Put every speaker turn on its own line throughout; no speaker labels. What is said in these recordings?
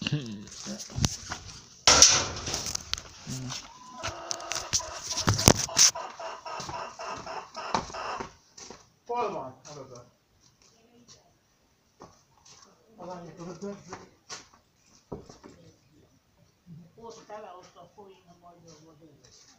Hol van a röböl? Az anyjuk a röböl.
Ott tele, ott a folyón a magyar vadó.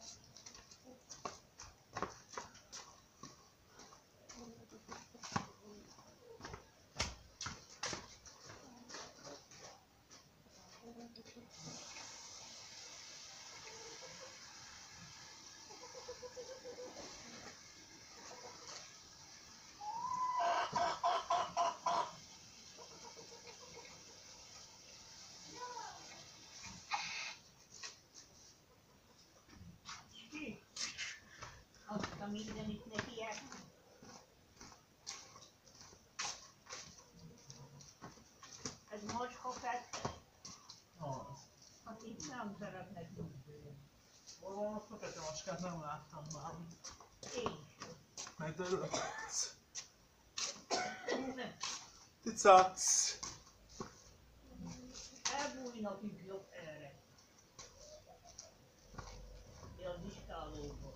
Azt a mindenit neki jár. Ez macskafett.
Az.
Hát itt nem szeretnek.
Hol van a fekete macskát? Nem láttam már.
Én.
Megdörült.
Nem.
Ticac!
Elbújnak itt jobb erre. Az istálóból.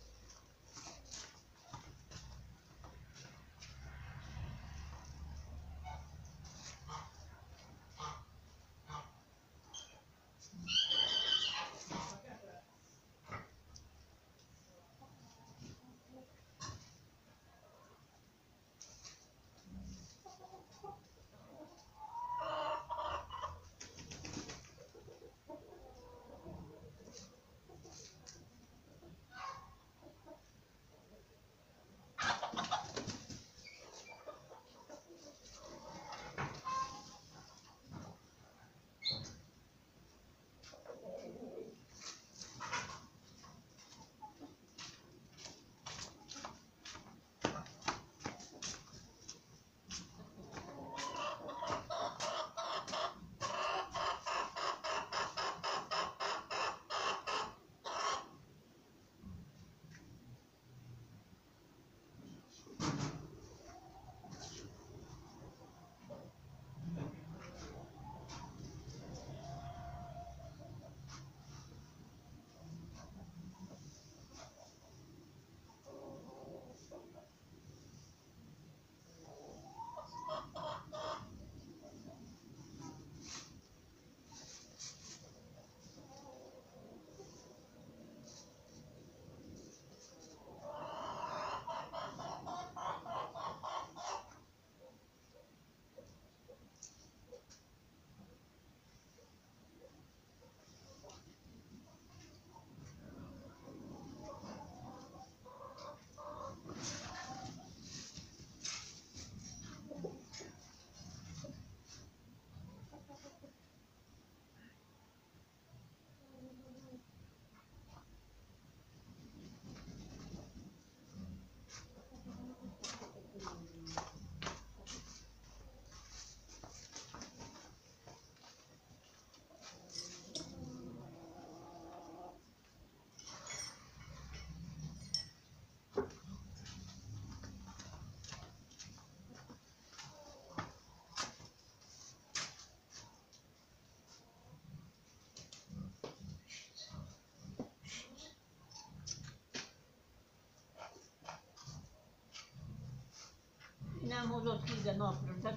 Nem hozott ki ide napra, de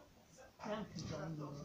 nem tudom.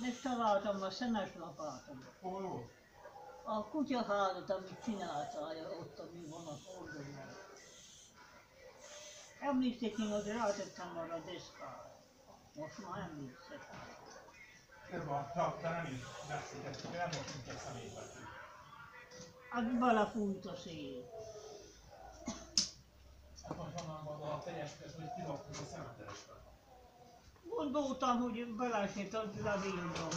Megtaláltam a szemes lapátomat.
Hol volt?
A kutyaházat, amit csináltál ott, ami van a oldalon. Emlékszem, hogy rátettem arra a deszkára. Most már emlékszek.
Ez van, te nem is beszélgettünk, nem mostunk egy személybe.
Hát belefújt a szél.
Hát most onnan gondolom a teljesített, hogy kidobtuk a szemetelesbe.
Gondoltam, hogy belesett a levélben.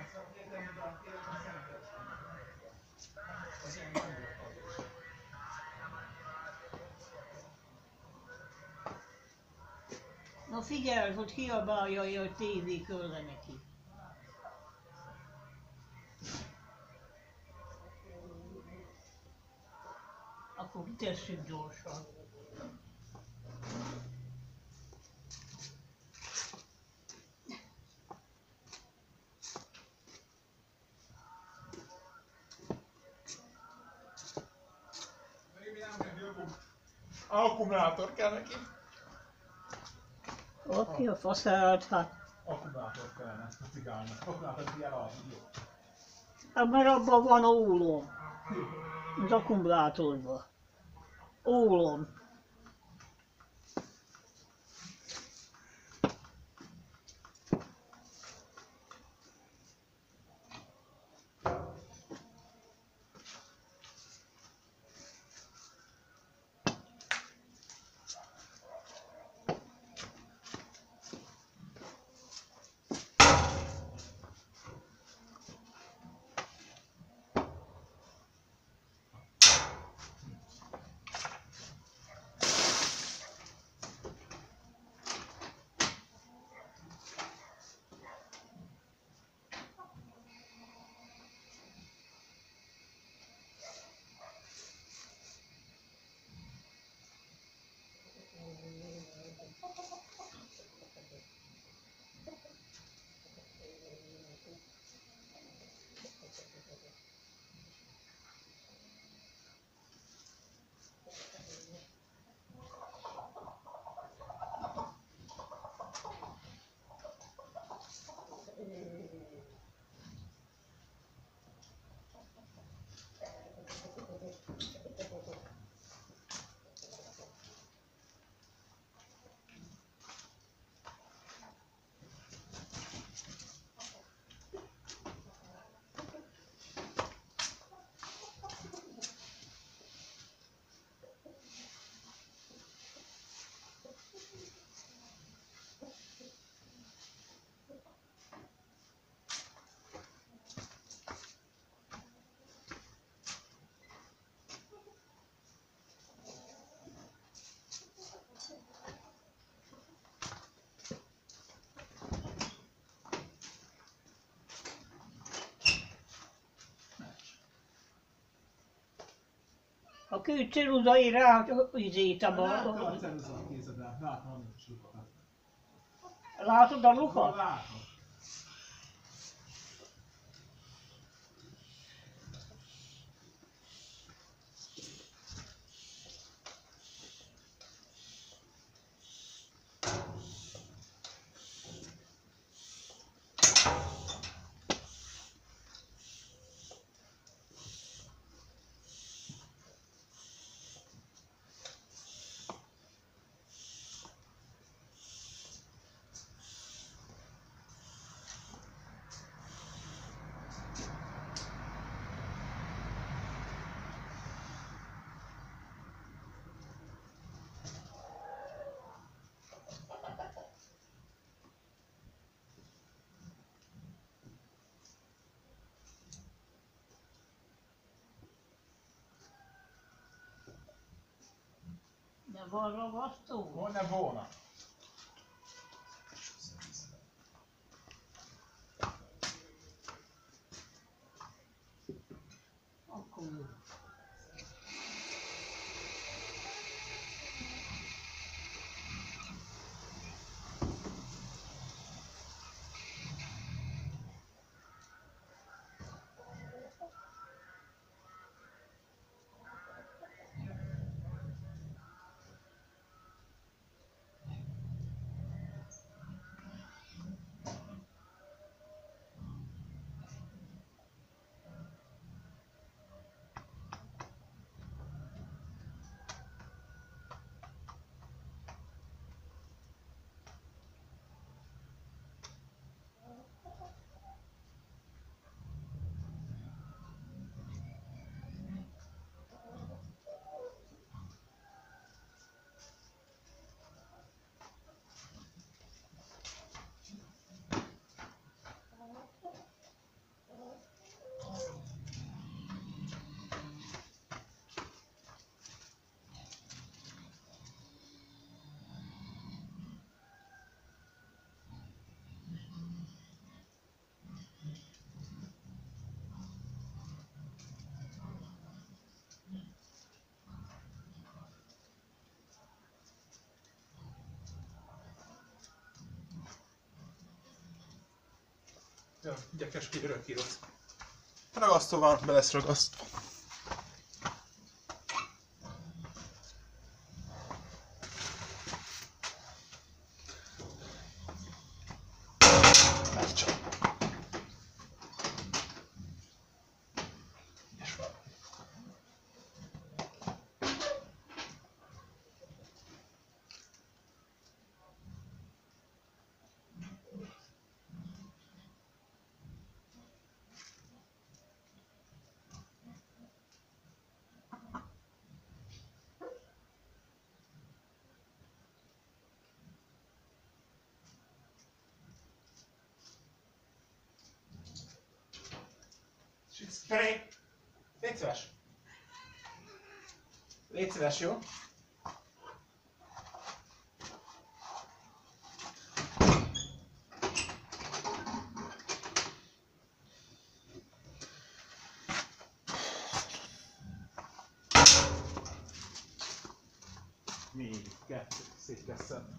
Na figyelj, hogy kiabálja, hogy tévé körre neki. Akkor tesszük gyorsan.
Akkumulátor kell neki.
Aki a faszát, hát.
Akkumulátor kellene a cigánynak. Akkumulátor ki elalszik, jó.
Hát mert abban van ólom. Az akkumulátorban. Ólom. A két ceruzai rá izét a
Láttam a ceruzát kézedben, láttam a lukat.
Látod a lukat?
Látom.
De van ravasztó?
Volna volna.
Akkor jó.
Gyakes, hogy örökírod.
Ragasztó van, be lesz ragasztva. Megcsap. És van.
Feri! Légy szíves! Légy szíves, jó? Még kettő, szétkeszem.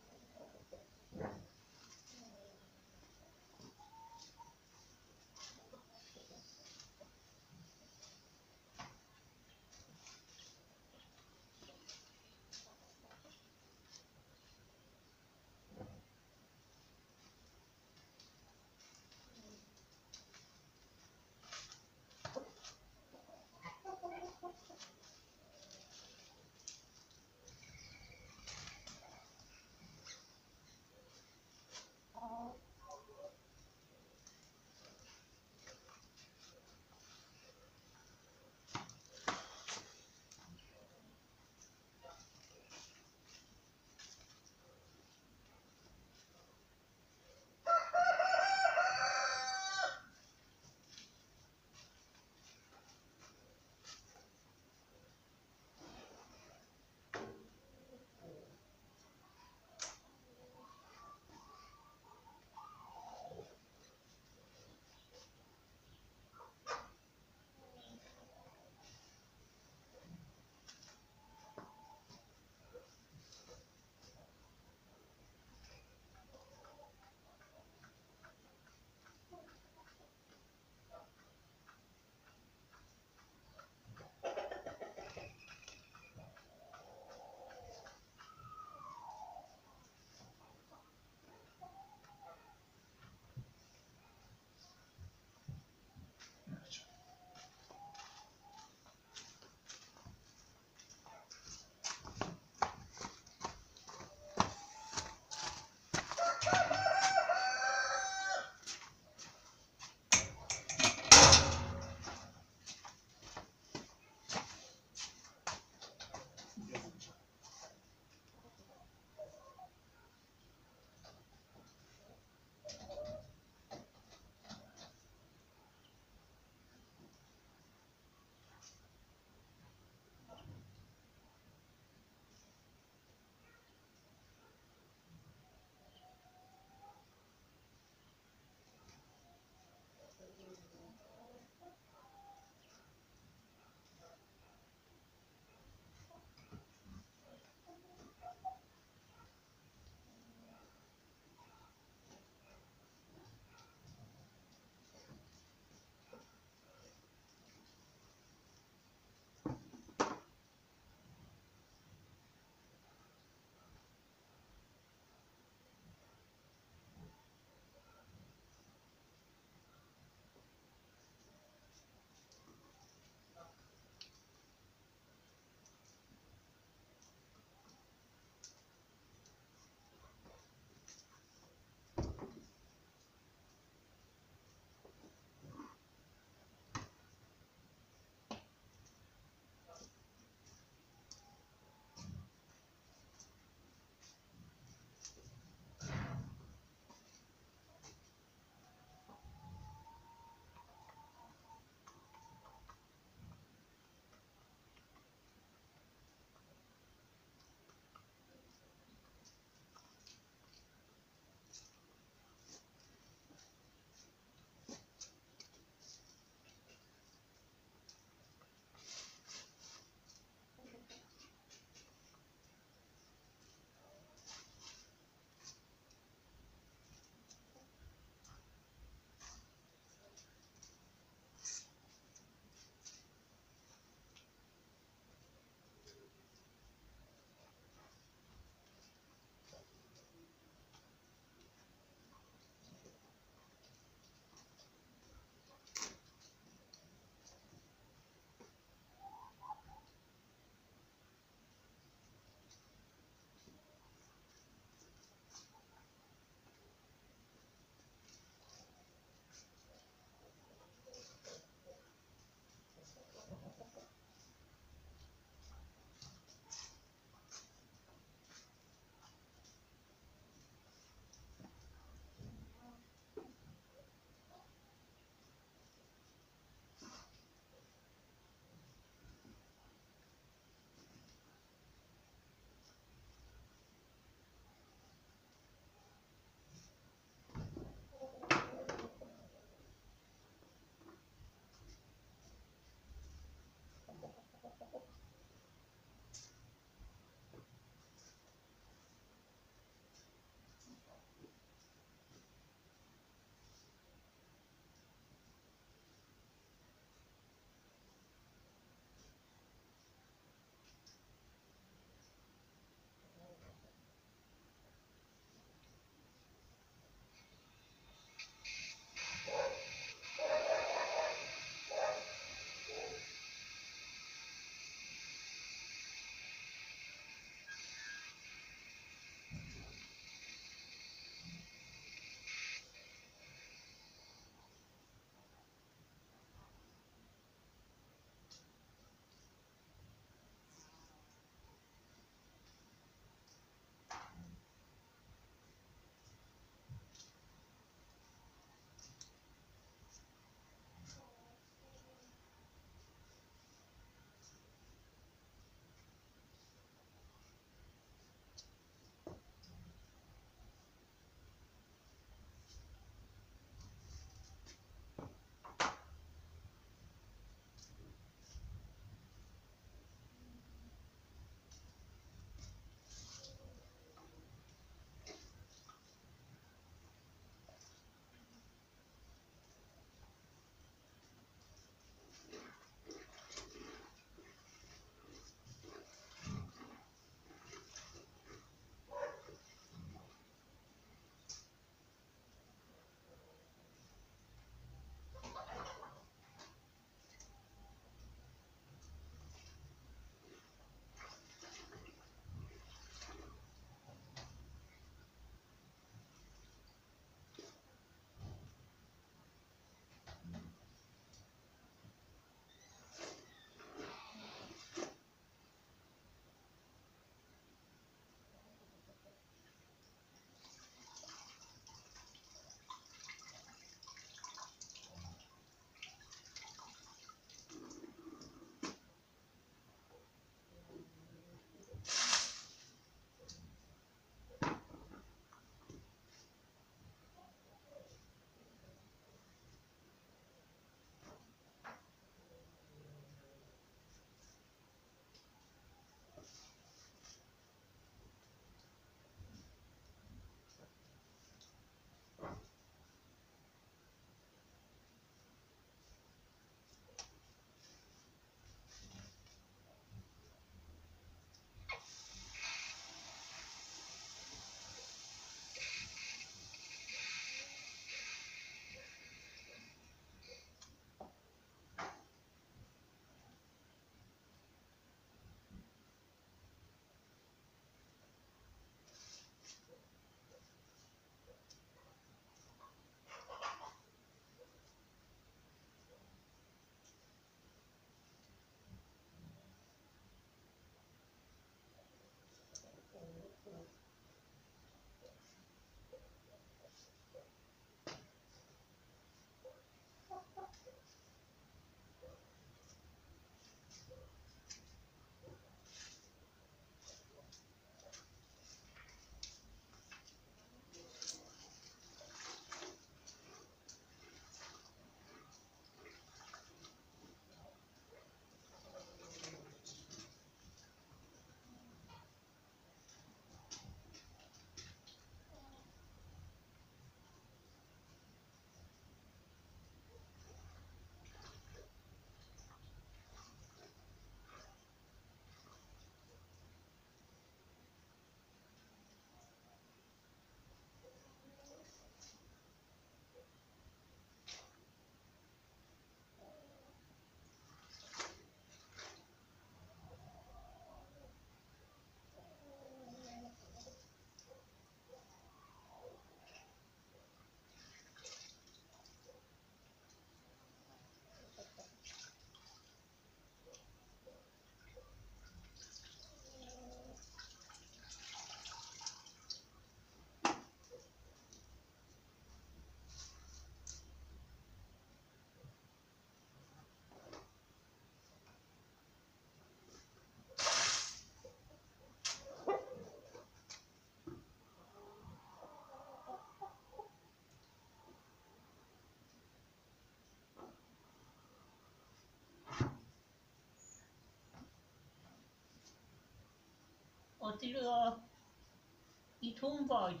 Attila, itthon vagy?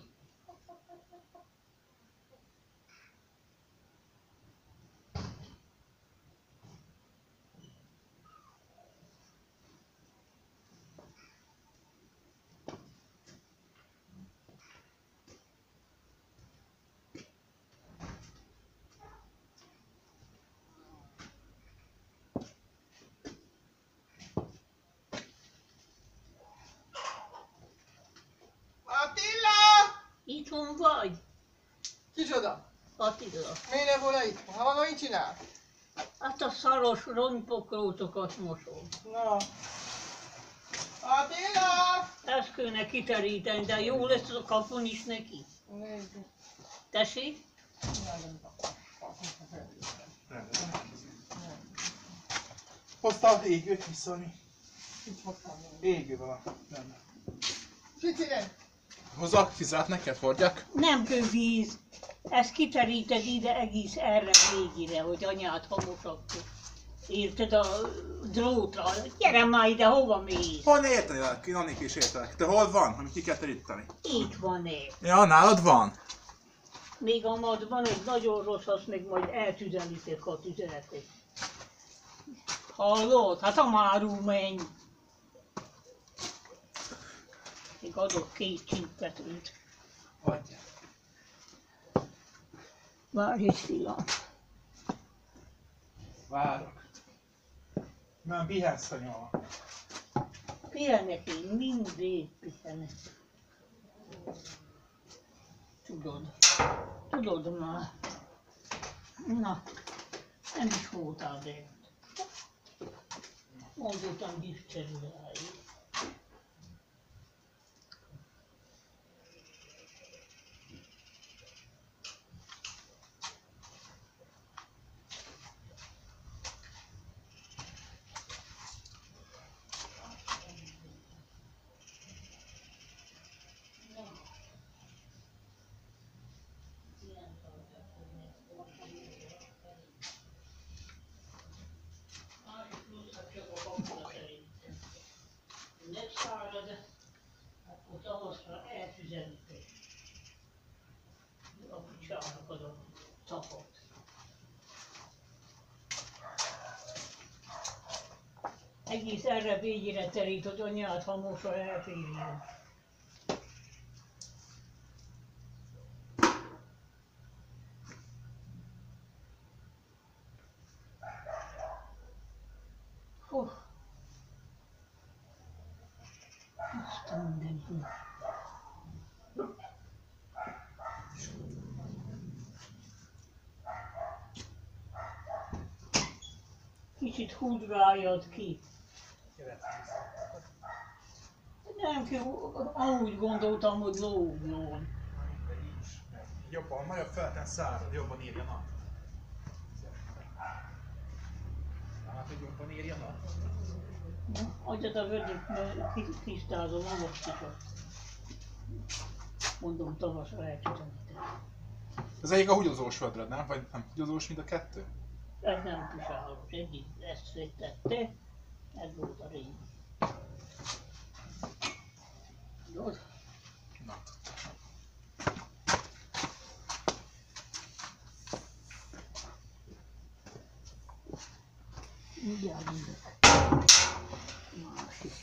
Attila!
Itthon vagy?
Kicsoda?
Attila.
Miért nem volna itt? Ha maga mit csinál?
Hát a szaros rongypokrótokat mosom.
Na. Attila!
Ezt kéne kiteríteni, de jó lesz a kapun is neki.
Nézd.
Tessék?
Hoztál égőt visszolni.
Itt hoztam.
Égő van benne.
Kicire?
Hozzak fizet neked, hordjak?
Nem kell víz. Ezt kiteríted ide egész erre végére, hogy anyád hamosakkor. Érted a drótra? Gyere már ide, hova mész?
Hol ne érteni, én annék is értelek. Te hol van, amit ki kell teríteni?
Itt van-e?
Ja, nálad van?
Még amad van egy nagyon rossz, azt még majd eltüzenitek a tüzenetet. Hallod? Hát a máru menj! Még adok 2 csípetőt.
Adjál.
Várj egy pillanat.
Várok.
Már pihensz, anya.
Pihenek én, mindig pihenek. Tudod már. Na, nem is voltál bent. Mondottam gifcserüláig. Megszárad, akkor tavaszra eltüzenitek. A picsának adom tapot. Egész erre végére terít, hogy anyád hamosra elférjen. Hú. Azt a mindenki. Kicsit hudráljad ki. Nem ki, amúgy gondoltam, hogy lógjon.
Jobban, nagyobb felten szárad, jobban írja nap. Hát, hogy jobban írja nap.
Adjad a vödröt, tisztázom, a most is ott. Mondom, tavaszra eltüzenitek.
Az egyik a húgyozós vödröd, nem? Vagy nem húgyozós, mint a kettő?
Ez nem pisáros, egyik ezt széttette, ez volt a régi. Tudod?
Na.
Mindjárt jövök. Másik.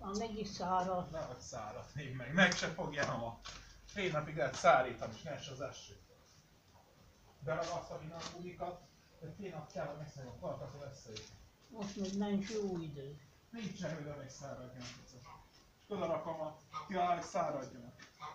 meg is szárad.
Nehogy száradni meg, meg se fogja a fél napig lehet szárítani, és ne es az eső. Beragasztani a gumikat, de fél nap kell, hogy megszálljon a farkatól összeüt.
Most még nincs jó idő.
Nincsen idő, még száradjon. És oda rakom a jaj, száradjon.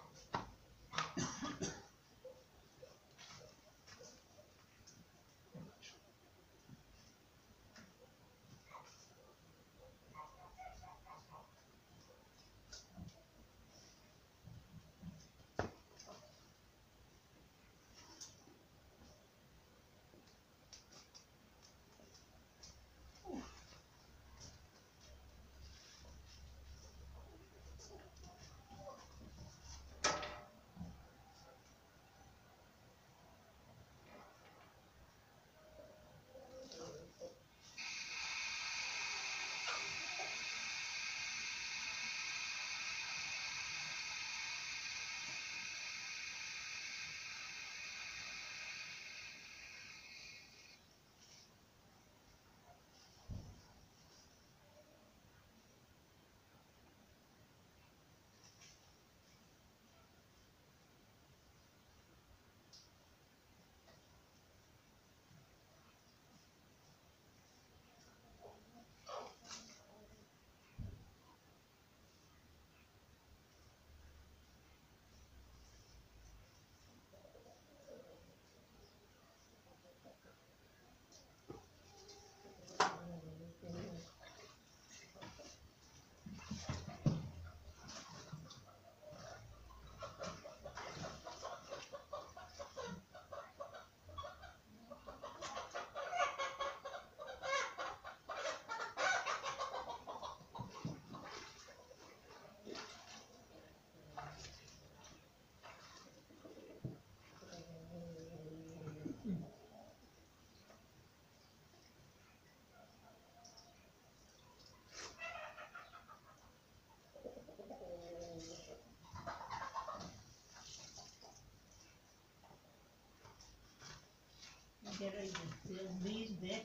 Gyere ide, bízd be.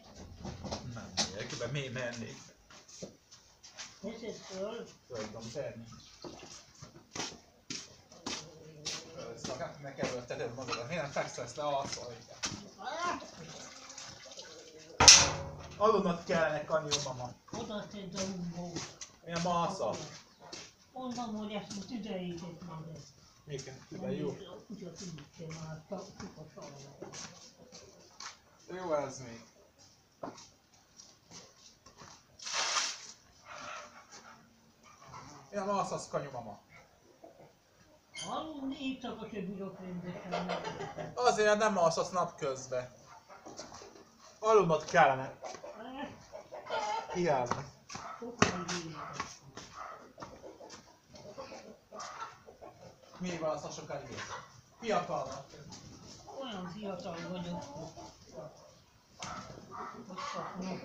Nem megyek be, miért mennék?
Teszed föl.
Tudom tenni. Szakát meg előtted magadat. Miért nem fekszesz le alszol? Aludnod kellene, Kanyó mama.
Oda tedd a rumbót.
Milyen ma alszol?
Mondom, hogy ezt most tüdeljétek meg ezt.
Miket? Tüde jó?
A kutya tüdítse már, kuka sarra.
Jó ez még. Milyen ma alszasz, Kanyó mama?
Aludni éjszaka se bírok rendesen meg.
Azért nem alszasz napközben. Aludnod kellene. Hiába.
Sokkal éjjel.
Mi van a sokáig? Fiatalnak.
Olyan fiatal vagyok, hogy kapnak.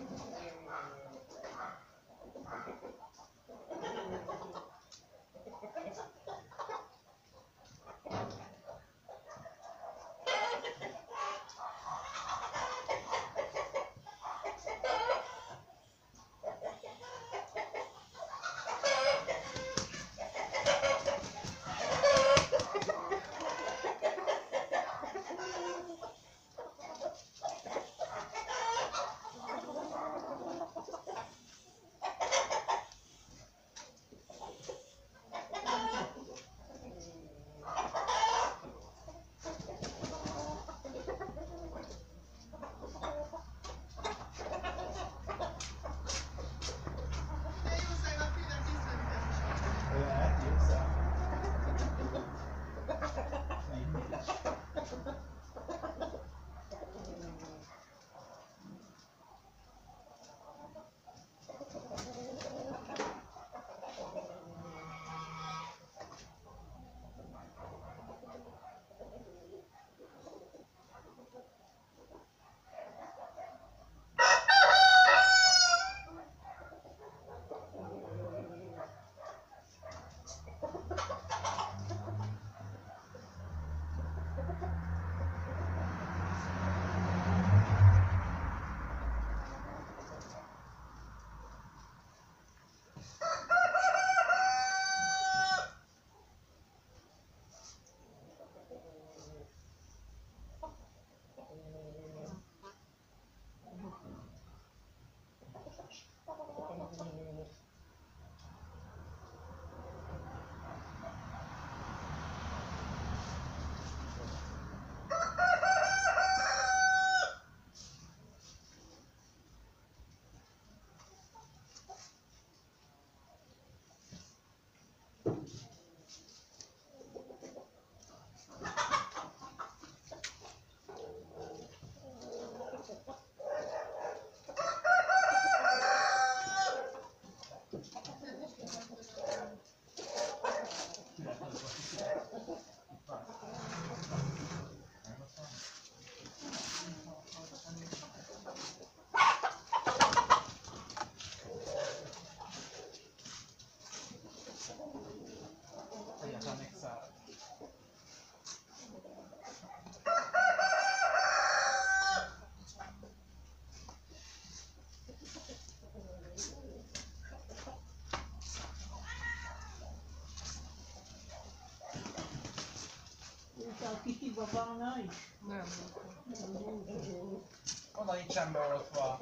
Szabvánál is?
Nem.
Oda nincsen beoltva.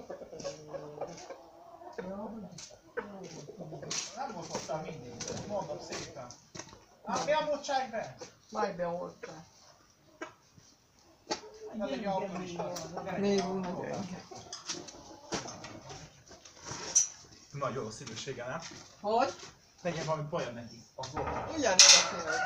Nem volt ott mindig, mondom szépen. Hát mi a bocsáj be?
Majd beoltál.
Hát egy autóista.
Még nagyon.
Nagyon szívessége, nem?
Hogy?
Legyen valami baja neki. Az volt.
Ugyanez a színes.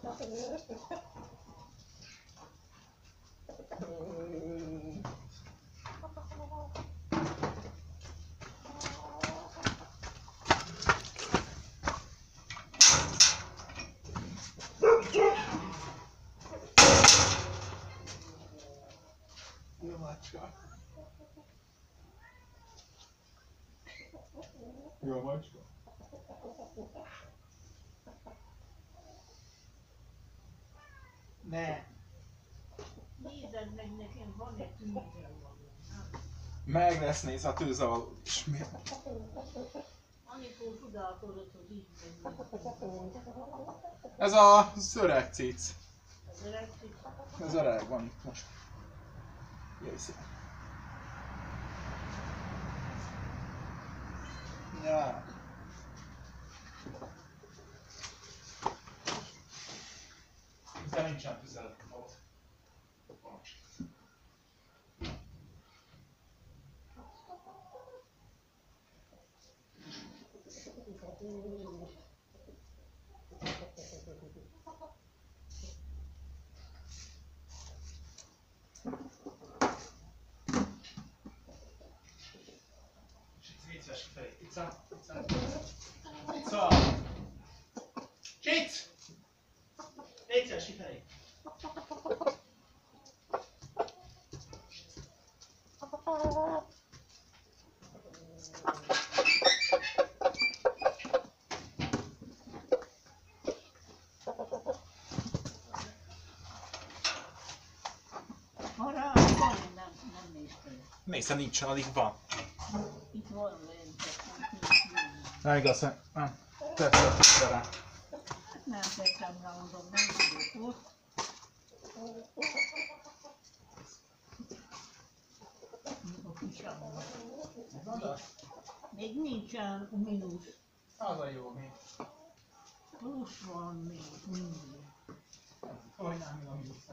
Jó macska. Jó macska.
Ne.
Nézed meg, nekem van-e tűzzelvaló.
Meg lesz néz a tűzaval. És mi?
Amikor csodálkozod, hogy így megy.
Ez az öreg cic.
Az öreg cic.
Ez öreg van itt most. Jöjj szépen. Ja.
De nincsen tüzelet. Légy szíves kifelé. Ica. Ica. Ica. Csic! Légy szíves kifelé.
Arra van, nem néztem.
Nézd, nincsen, alig van.
Itt van lent.
Nem igaz, nem. Tetszett rá.
Nem tettem rá, mondom, nem tudok ott. A kicsámban. Még nincsen mínusz.
Az a jó, mi?
Plusz van még mindig.
Hogy nem mi a mínusz.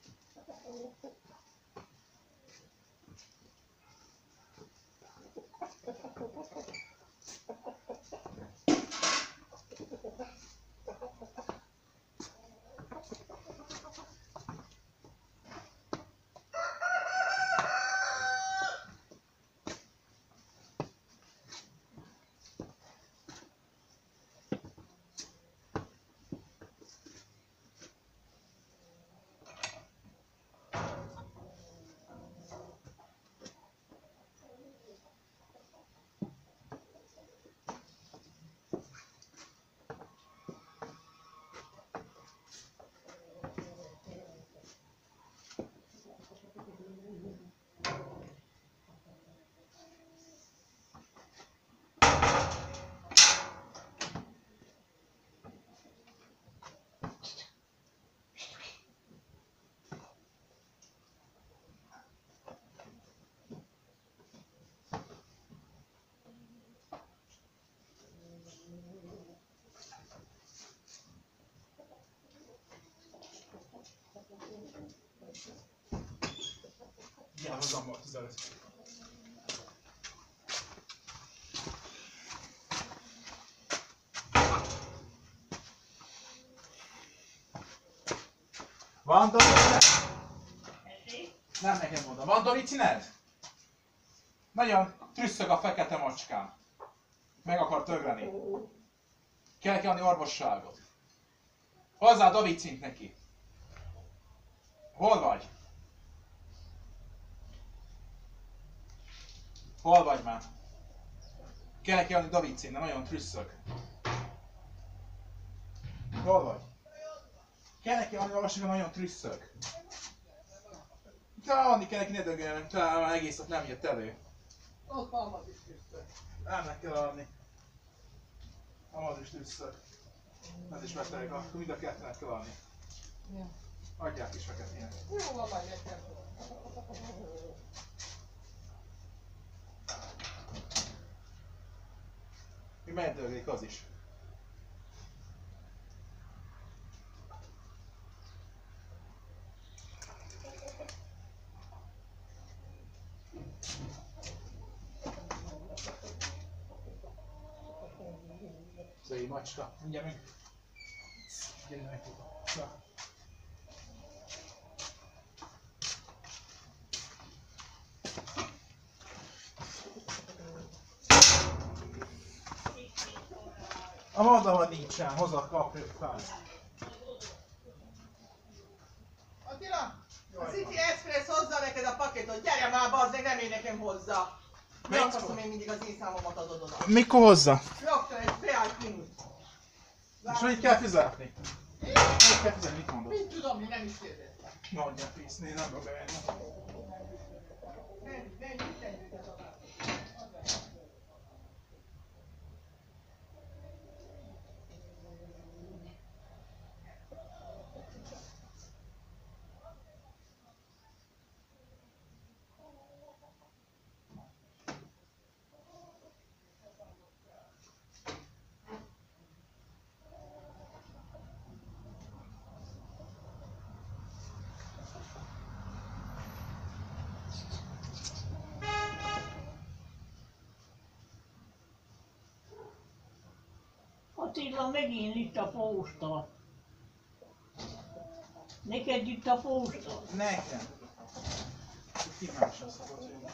Ja, hozzam volt az előtt.
Van Dovicined?
Tessék?
Nem nekem mondom. Van Dovicined? Nagyon trüsszög a fekete macskám. Meg akar tögreni. Kell adni orvosságot. Hozzá Dovicint neki. Hol vagy? Hol vagy már? Kell adni Dovicin, de nagyon trüsszög. Hol vagy? Kell neki adni orvosságot, nagyon trüsszög. De adni kell neki, ne dögöljenek, talán egész nap nem jött elő.
Ott halmat is küzdök.
Nem kell adni. Az is trüsszög. Ez is beteg, mind a kettőnek kell adni.
Ja.
Adják is feketének.
Jó van, majd nekem.
Mi megdöglik az is. Széi macska, mindjárt még. Gyere, megfutok. A Magda nincsen, hozzak kapjál.
Attila, a City Express hozza neked a paketot, gyere már bazd, nem én nekem hozza. Mi akarszom én mindig az én számomat adod oda.
Mikor hozza?
Rögtön egy beállt minut.
És hogy kell fizetni? Hogy kell fizetni, mit mondod?
Mit tudom, én nem is kérdeztem.
Mondja, Piszni, nem fog bevenni.
Nem, őket a
Attila, megint itt a posta. Neked itt a posta.
Nekem. Ki másra szokott jönni.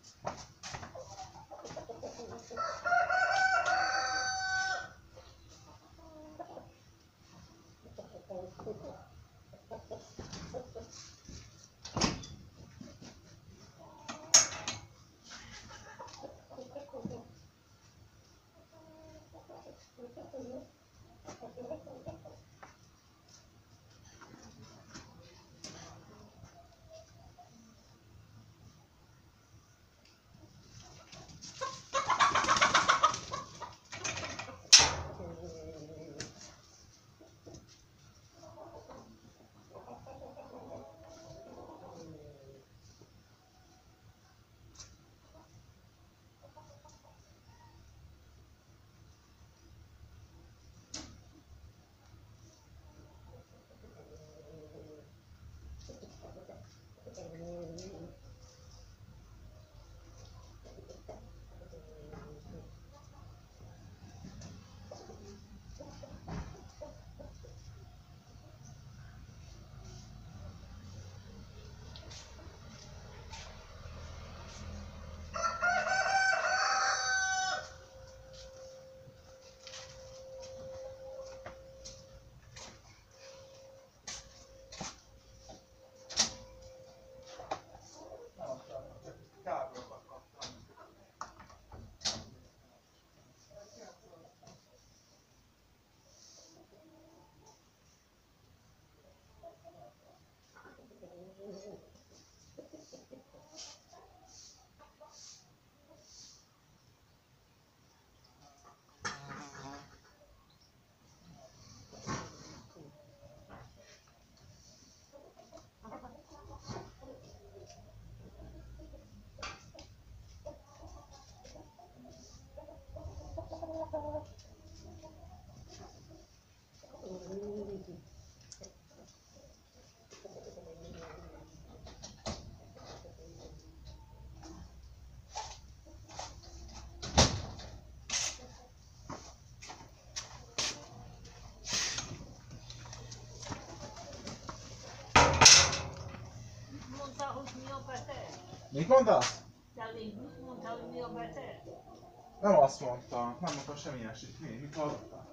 Mit mondasz?
Mit mondtál, hogy mi a beteg?
Nem azt mondta, nem mondta semmi ilyesmit. Mit hallottál?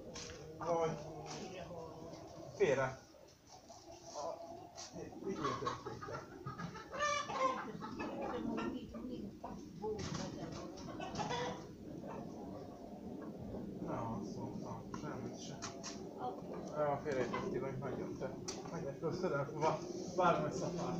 Hogy félre. Mit értették? Nem azt mondtam, semmit sem. Nem, félreértettél, hogy hagyjam te. Menjek köszönöm, várom egy szapát.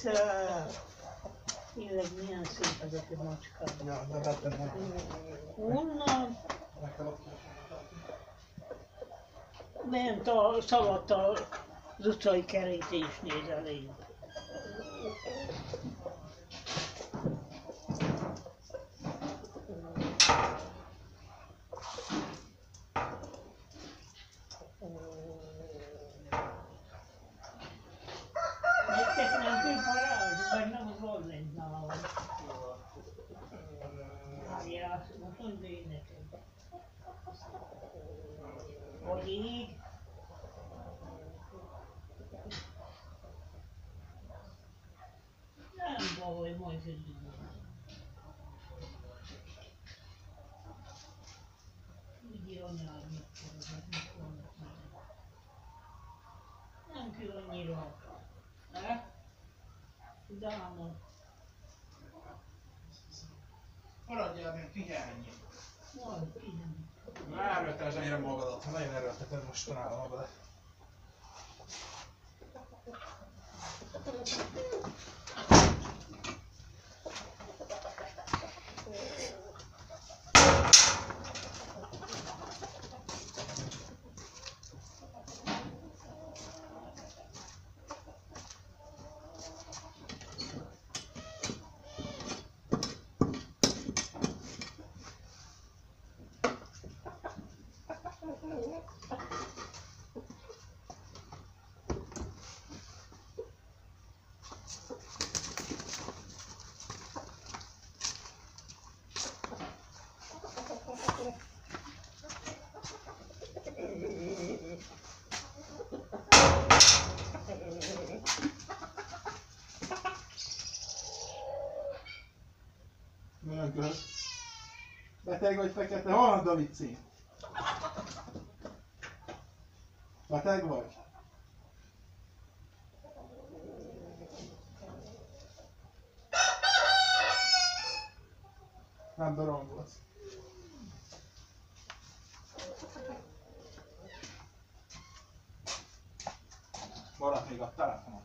Tényleg milyen szép ezek a macskák.
Ja, de vettem nem.
Onnan
Meg kell ott.
ment a szaladt az utcai kerítésnél elég. Nektek nem kell parázs, vagy nem az orrend nálam. Várjál, most mondd én neked. Vagy így. Nem baj, majd tudjuk. Így anyám, mit vannak meg. Nem kell annyira. Dámon.
Maradjál még pihenjél.
Majd pihenni.
Erőltesd ennyire magadat, nagyon erőlteted mostanában magadat. Nagyon köhög. Beteg vagy fekete? Hol van David cím? Beteg vagy? Nem dorongolsz. Maradt még a telefonon.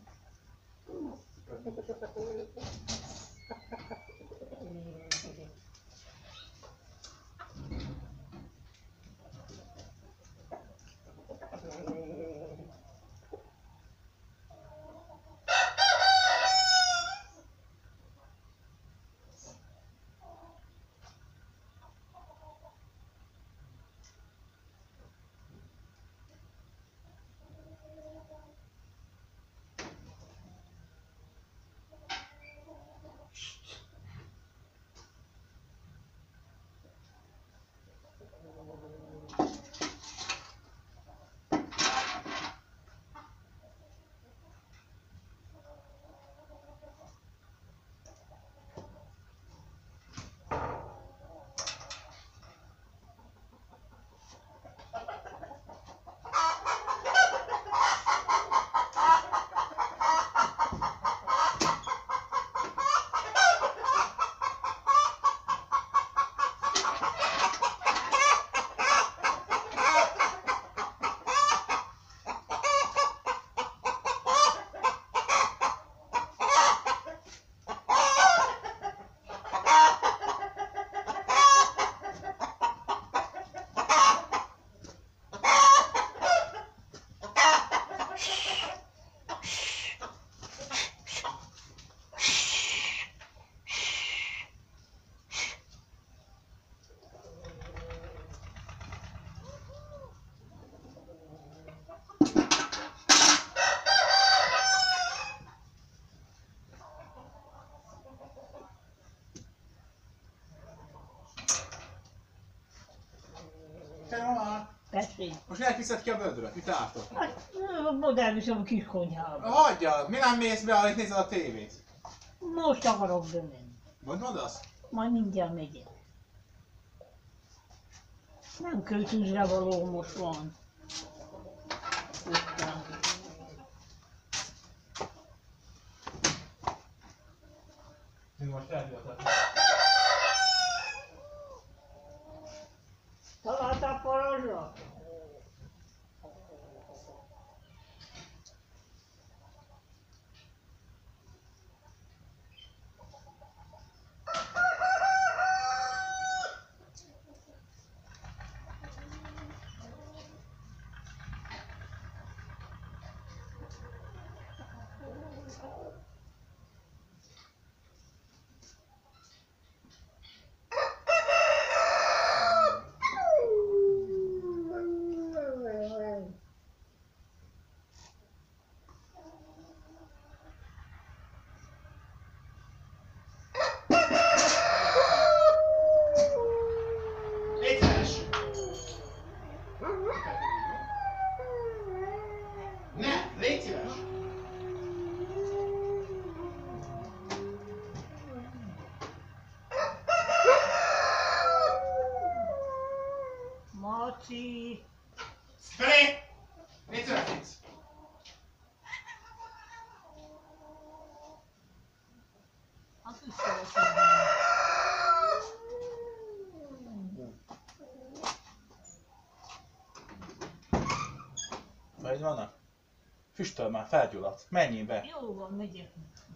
Tessék.
Most miért viszed ki a bödröt? Mit látod?
Hát, modellviszem a kis konyhába.
Hagyjad! Mi nem mész be, ahogy nézed a tévét?
Most akarok bemenni.
Vagy mondd azt?
Majd mindjárt megyek. Nem költözre való most van. Után.
Most eljöttem.
Találtál parazsra?
Vagy vannak? Füstöl már, felgyulladt. Menjél be.
Jó van, megyek.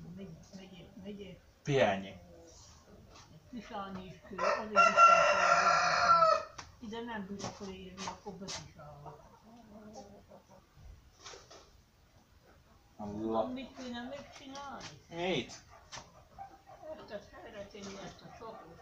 Pihenjél.
Pisálni is kell, azért is kell. Ide nem bírok leérni, akkor bepisálok.
Allah.
Mit kéne még csinálni?
Mit?
Ezt helyre tenni, ezt a sokot.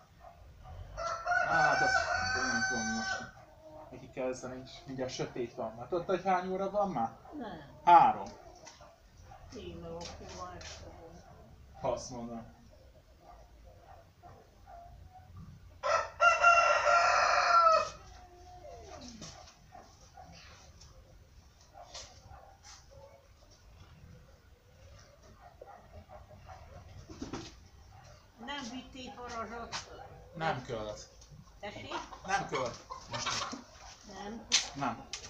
Hát azt nem tudom most. Neki kezdeni is. Mindjárt sötét van. Hát tudod, hogy hány óra van már?
Nem.
3.
Íme, akkor van este van.
Ha azt mondom.
Nem vitték varázsot?
Nem költ.
Tessék?
Nem költ. Most
Nem.
nem.